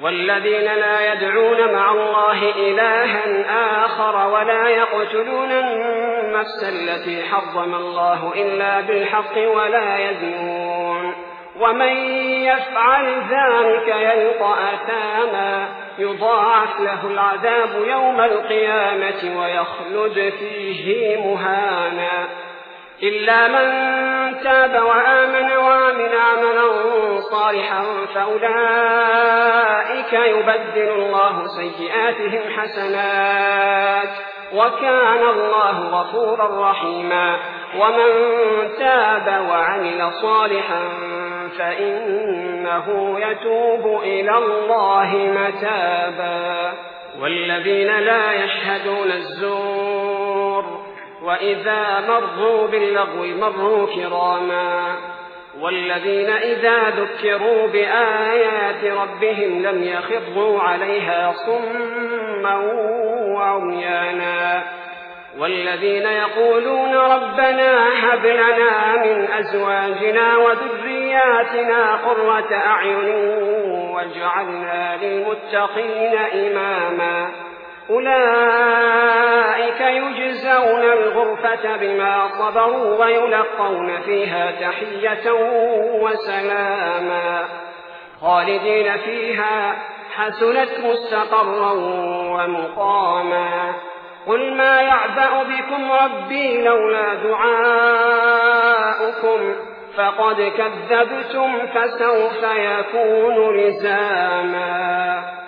والذين لا يدعون مع الله إلها آخر ولا يقتلون النفس التي حرم الله إلا بالحق ولا يزنون ومن يفعل ذلك يلقى أثاما يضاعف له العذاب يوم القيامة ويخلد فيه مهانا إلا من تاب وآمن وعمل عملا صالحا فأولئك يبدل الله سيئاتهم حسنات وكان الله غفورا رحيما ومن تاب وعمل صالحا فإنه يتوب إلى الله متابا والذين لا يشهدون الزور وإذا مروا باللغو مروا كراما والذين إذا ذكروا بآيات ربهم لم يخضوا عليها صما وعميانا والذين يقولون ربنا هب لنا من أزواجنا وذرياتنا قرة أعين واجعلنا للمتقين إماما أولئك يجزون الغرفة بما صبروا ويلقون فيها تحية وسلاما خالدين فيها حسنت مستقرا ومقاما قل ما يعبأ بكم ربي لولا دعاؤكم فقد كذبتم فسوف يكون لزاما